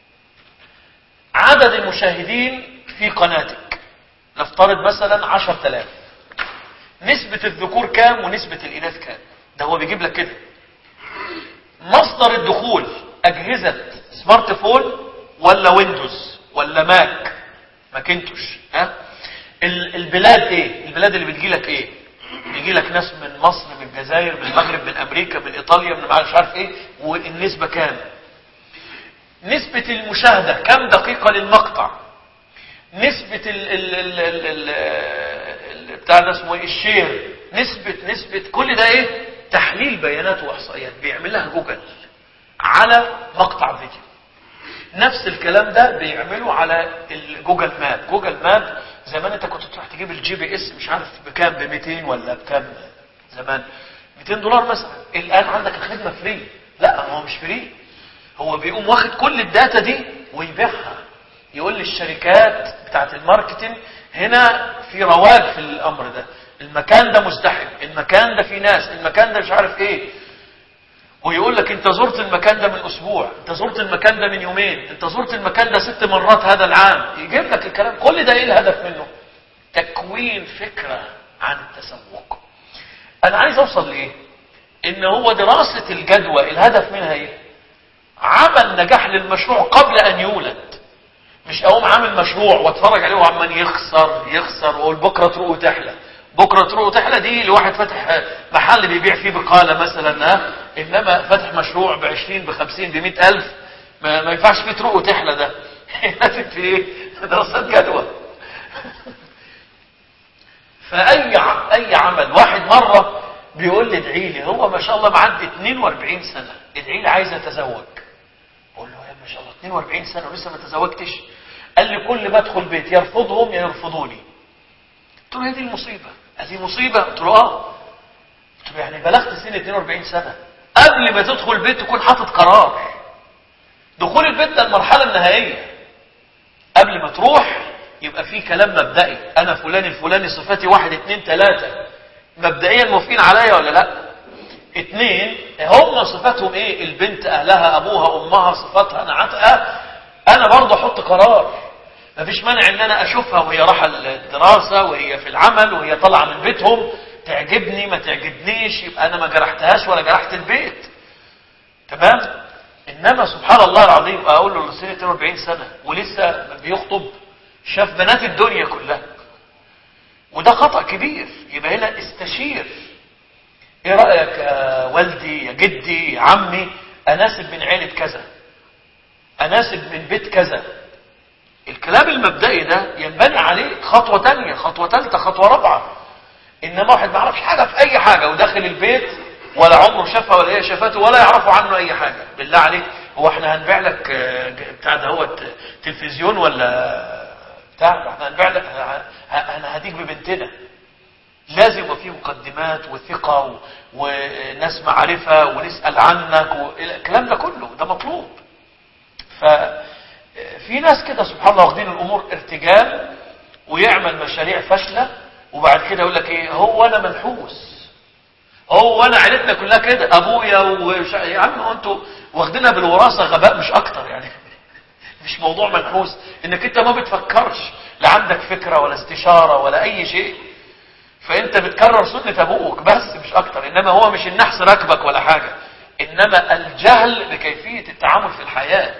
عدد المشاهدين في قناتك نفترض مثلا عشرة آلاف، نسبة الذكور كام ونسبة الإناث كام. ده هو بيجيب لك كده. مصدر الدخول أجهزة سمارت فون ولا ويندوز ولا ماك ماكنتوش، ها؟ البلاد ايه؟ البلاد اللي بتجي لك ايه؟ بيجي لك ناس من مصر، من الجزائر، من المغرب، من امريكا، من ايطاليا، من مش عارف ايه، والنسبة كام؟ نسبة المشاهدة كم دقيقة للمقطع، نسبة ال ال ال ال ال بتاع ده اسمه ايه، الشير، نسبة نسبة كل ده ايه؟ تحليل بيانات واحصائيات بيعملها جوجل على مقطع فيديو. نفس الكلام ده بيعمله على الجوجل ماب. جوجل ماب زمان انت كنت تروح تجيب الجي بي اس مش عارف بكام، ب مئتين ولا بكام زمان، مئتين دولار مثلا. الان عندك الخدمة فري. لا، هو مش فري، هو بيقوم واخد كل الداتا دي ويبيعها. يقول للشركات بتاعت الماركتينج هنا في رواج في الامر ده، المكان ده مزدحم، المكان ده فيه ناس، المكان ده مش عارف ايه. ويقول لك انت زرت المكان ده من اسبوع، انت زرت المكان ده من يومين، انت زرت المكان ده ست مرات هذا العام. يجيب لك الكلام. كل ده ايه الهدف منه؟ تكوين فكرة عن التسوق. انا عايز اوصل لايه؟ ان هو دراسة الجدوى الهدف منها ايه؟ عمل نجاح للمشروع قبل ان يولد. مش اقوم عامل مشروع واتفرج عليه وعمال يخسر يخسر واقول بكره تروق وتحلى. بكره تروق وتحلى دي لواحد فاتح محل بيبيع فيه بقاله مثلا، ها، انما فاتح مشروع ب عشرين ب خمسين ب مئة الف ما, ما ينفعش فيه تروق وتحلى. ده لازم في ايه؟ دراسات جدوى. فاي اي عمل. واحد مره بيقول لي ادعي لي، هو ما شاء الله معدي اثنين وأربعين سنه، ادعي لي عايز اتزوج. بقول له يا ما شاء الله اثنين وأربعين سنه ولسه ما تزوجتش؟ قال لي كل ما ادخل بيت يرفضهم يا يرفضوني. قلت له هي دي المصيبه؟ قال لي مصيبه؟ قلت له اه. قلت له يعني بلغت سن اثنين وأربعين سنه، قبل ما تدخل البيت تكون حاطط قرار. دخول البيت ده المرحله النهائيه. قبل ما تروح يبقى في كلام مبدئي، انا فلان الفلاني صفاتي واحد اثنين ثلاثه، مبدئيا موافقين عليا ولا لا؟ اثنين، هم صفاتهم ايه؟ البنت اهلها، ابوها، امها، صفاتها، نعتها. انا برضه احط قرار. مفيش مانع ان انا اشوفها وهي رايحه الدراسه وهي في العمل وهي طالعه من بيتهم، تعجبني ما تعجبنيش، يبقى انا ما جرحتهاش ولا جرحت البيت. تمام؟ انما سبحان الله العظيم اقول له لسنه اثنين وأربعين سنه ولسه بيخطب، شاف بنات الدنيا كلها، وده خطأ كبير. يبقى هنا استشير. ايه رأيك يا والدي يا جدي يا عمي؟ اناسب من عيلة كذا، اناسب من بيت كذا. الكلام المبدئي ده ينبني عليه خطوة تانية، خطوة ثالثة، خطوة رابعة. انما واحد ما يعرفش حاجة في اي حاجة وداخل البيت ولا عمره شافها ولا هي شافته ولا يعرفوا عنه اي حاجة. بالله عليك، هو احنا هنبيع لك بتاع ده هو تلفزيون ولا بتاع؟ احنا هنبيع لك، انا هديك ببنتنا. لازم يبقى فيه مقدمات وثقة وناس معرفة ونسأل عنك والكلام ده كله، ده مطلوب. ففي ناس كده سبحان الله واخدين الامور ارتجال ويعمل مشاريع فاشلة وبعد كده يقول لك ايه؟ هو انا منحوس، هو انا عيلتنا كلها كده، ابويا وش... يا عم انتوا واخدينها بالوراثة غباء مش اكتر يعني. مش موضوع منحوس انك انت ما بتفكرش، لا عندك فكرة ولا استشارة ولا اي شيء، فانت بتكرر سنة ابوك بس مش اكتر. انما هو مش النحس راكبك ولا حاجة، انما الجهل بكيفية التعامل في الحياة.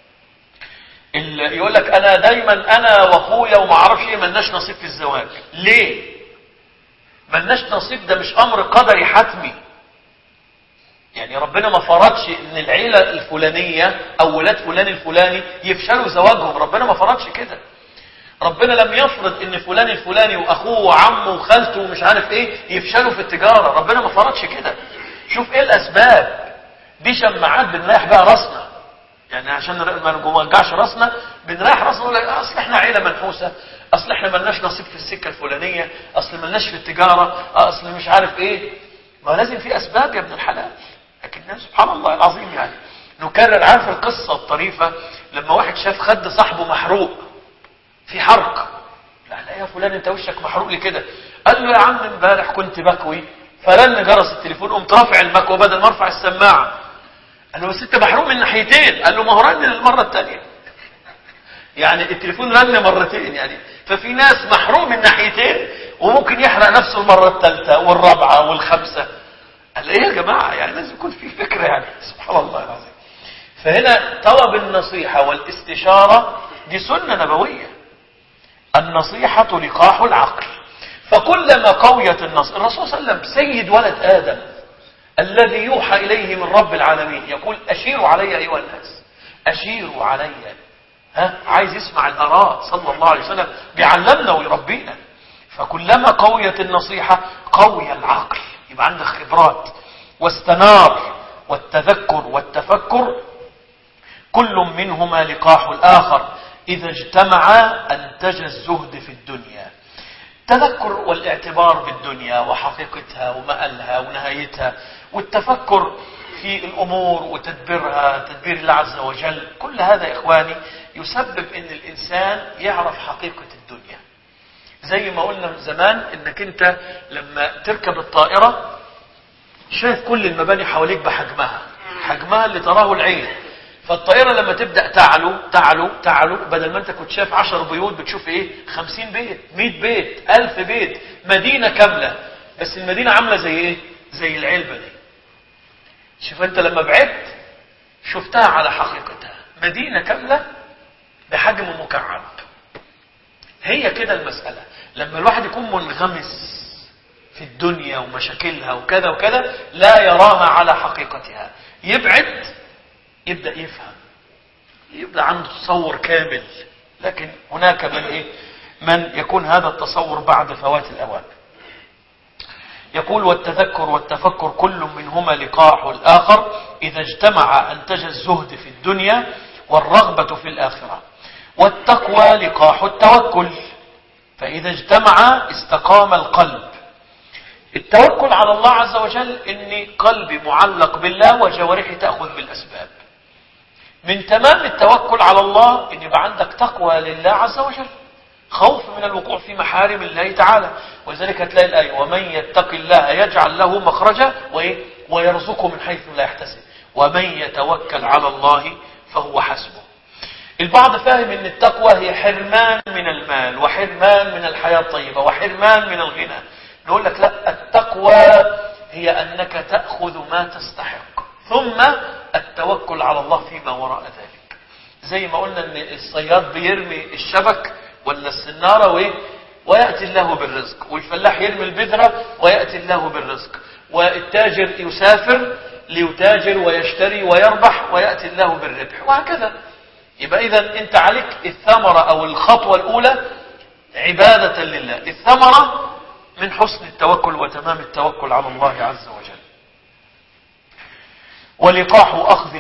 يقول لك انا دايما انا واخويا وما اعرفش ايه ملناش نصيب في الزواج. ليه ملناش نصيب؟ ده مش امر قدري حتمي. يعني ربنا ما فرضش ان العيلة الفلانية او ولاد فلان الفلاني يفشلوا زواجهم، ربنا ما فرضش كده. ربنا لم يفرض ان فلان الفلاني واخوه وعمه وخالته ومش عارف ايه يفشلوا في التجارة. ربنا ما فرضش كده. شوف ايه الاسباب دي. شماعات بنريح بها راسنا، يعني عشان ما نوجعش راسنا بنريح راسنا نقول اصل احنا عيله منحوسه، اصل احنا ملناش نصيب في السكه الفلانيه، اصل ملناش في التجاره، اصل مش عارف ايه. ما لازم في اسباب يا ابن الحلال. لكن سبحان الله العظيم يعني نكرر. عارف القصه الطريفه لما واحد شاف خد صاحبه محروق في حرق، لا لا يا فلان انت وشك محروق ليه كده؟ قال له يا عم امبارح كنت بكوي فرن جرس التليفون قمت رافع المكوى بدل ما ارفع السماعه. قال له بس انت محروق من ناحيتين. قال له ما هو رن للمره الثانيه، يعني التليفون رن مرتين يعني. ففي ناس محروق من ناحيتين وممكن يحرق نفسه المره الثالثه والرابعه والخامسه. قال ايه يا جماعه؟ يعني لازم يكون في فكره يعني. سبحان الله العظيم. فهنا طلب النصيحه والاستشاره دي سنه نبويه. النصيحه لقاح العقل. فكلما قويت النصيحه، الرسول صلى الله عليه وسلم سيد ولد ادم الذي يوحى إليه من رب العالمين يقول أشيروا علي أيها الناس، أشيروا علي. ها عايز يسمع الآراء صلى الله عليه وسلم، بيعلمنا ويربينا. فكلما قويت النصيحة قوي العقل، يبقى عندك خبرات واستنار. والتذكر والتفكر كل منهما لقاح الآخر، إذا اجتمعا أنتج الزهد في الدنيا. التذكر والاعتبار بالدنيا وحقيقتها ومآلها ونهايتها، والتفكر في الأمور وتدبيرها، تدبير الله عز وجل، كل هذا يا إخواني يسبب أن الإنسان يعرف حقيقة الدنيا. زي ما قلنا من زمان أنك أنت لما تركب الطائرة شايف كل المباني حواليك بحجمها، حجمها اللي تراه العين. فالطائرة لما تبدأ تعلو تعلو تعلو، بدل ما انت كنت شايف عشر بيوت بتشوف ايه؟ خمسين بيت، مئة بيت، ألف بيت، مدينة كاملة. بس المدينة عاملة زي ايه؟ زي العلبة دي. شوف انت لما بعدت شفتها على حقيقتها، مدينة كاملة بحجم مكعب. هي كده المسألة. لما الواحد يكون منغمس في الدنيا ومشاكلها وكذا وكذا لا يراها على حقيقتها، يبعد يبدأ يفهم، يبدأ عنده تصور كامل. لكن هناك من ايه؟ من يكون هذا التصور بعد فوات الأوان. يقول والتذكر والتفكر كل منهما لقاح الآخر، إذا اجتمع أنتج الزهد في الدنيا والرغبة في الآخرة. والتقوى لقاح التوكل، فإذا اجتمع استقام القلب. التوكل على الله عز وجل إن قلبي معلق بالله وجوارحي تأخذ بالأسباب. من تمام التوكل على الله ان يبقى عندك تقوى لله عز وجل، خوف من الوقوع في محارم الله تعالى. ولذلك هتلاقي الآية ومن يتق الله يجعل له مخرجا ويرزقه من حيث لا يحتسب ومن يتوكل على الله فهو حسبه. البعض فاهم ان التقوى هي حرمان من المال وحرمان من الحياة الطيبة وحرمان من الغنى. نقول لك لا، التقوى هي انك تأخذ ما تستحق، ثم التوكل على الله فيما وراء ذلك. زي ما قلنا ان الصياد بيرمي الشبك ولا السنارة وإيه؟ ويأتي الله بالرزق، والفلاح يرمي البذرة ويأتي الله بالرزق، والتاجر يسافر ليتاجر ويشتري ويربح ويأتي الله بالربح، وهكذا. يبقى إذا أنت عليك الثمرة أو الخطوة الأولى عبادة لله، الثمرة من حسن التوكل وتمام التوكل على الله عز وجل. ولقاح أخذ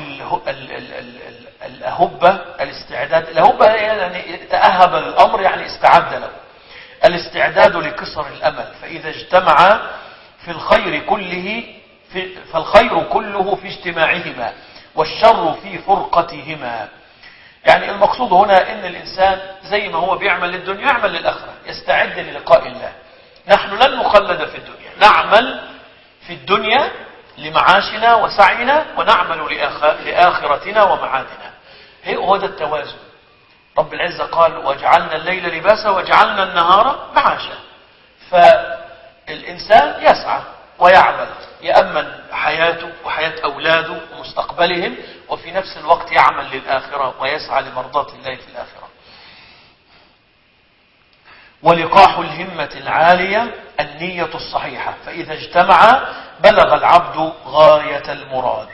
الأهبة الاستعداد. الأهبة يعني تأهب الأمر، يعني استعد له. الاستعداد لكسر الأمل. فإذا اجتمع في الخير كله في فالخير كله في اجتماعهما والشر في فرقتهما. يعني المقصود هنا ان الإنسان زي ما هو بيعمل للدنيا يعمل للآخرة، يستعد للقاء الله. نحن لن نخلد في الدنيا، نعمل في الدنيا لمعاشنا وسعينا ونعمل لآخرتنا ومعادنا. هو ده التوازن. رب العزة قال وجعلنا الليل لباسا وجعلنا النهار معاشا. فالإنسان يسعى ويعمل، يأمن حياته وحياة أولاده ومستقبلهم، وفي نفس الوقت يعمل للآخرة ويسعى لمرضاة الله في الآخرة. ولقاح الهمة العالية النية الصحيحة. فإذا اجتمع بلغ العبد غاية المراد.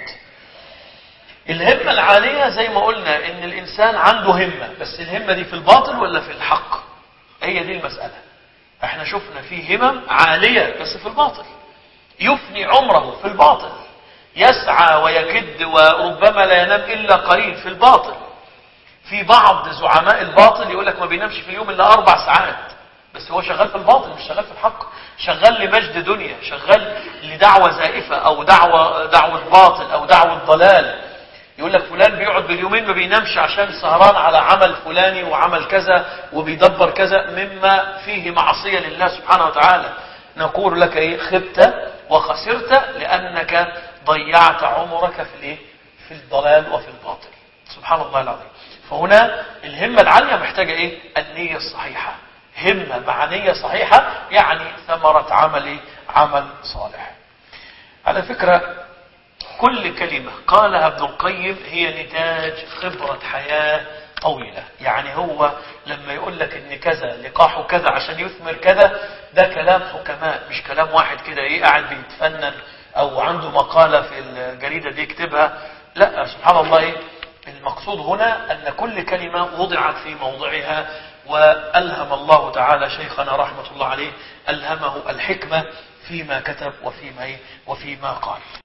الهمة العالية زي ما قلنا ان الانسان عنده همة، بس الهمة دي في الباطل ولا في الحق؟ هي دي المسألة. احنا شفنا فيه همم عالية بس في الباطل، يفني عمره في الباطل، يسعى ويكد وربما لا ينام إلا قليل في الباطل. في بعض زعماء الباطل يقول لك ما بينامش في اليوم إلا أربع ساعات، بس هو شغال في الباطل مش شغال في الحق، شغال لمجد دنيا، شغال لدعوة زائفة أو دعوة دعوة باطل أو دعوة ضلال. يقول لك فلان بيقعد باليومين ما بينامش عشان سهران على عمل فلاني وعمل كذا وبيدبر كذا مما فيه معصية لله سبحانه وتعالى. نقول لك ايه؟ خبت وخسرت لأنك ضيعت عمرك في الايه؟ في الضلال وفي الباطل. سبحان الله العظيم. فهنا الهمة العالية محتاجة ايه؟ النية الصحيحة. همة مع نية صحيحة يعني ثمرة عمل عمل صالح. على فكرة كل كلمة قالها ابن القيم هي نتاج خبرة حياة طويلة. يعني هو لما يقول لك ان كذا لقاحه كذا عشان يثمر كذا، ده كلام حكماء مش كلام واحد كده ايه قاعد بيتفنن او عنده مقالة في الجريدة بيكتبها. لا، سبحان الله، ايه المقصود هنا؟ ان كل كلمة وضعت في موضعها، وألهم الله تعالى شيخنا رحمة الله عليه ألهمه الحكمة فيما كتب وفيما وفيما قال.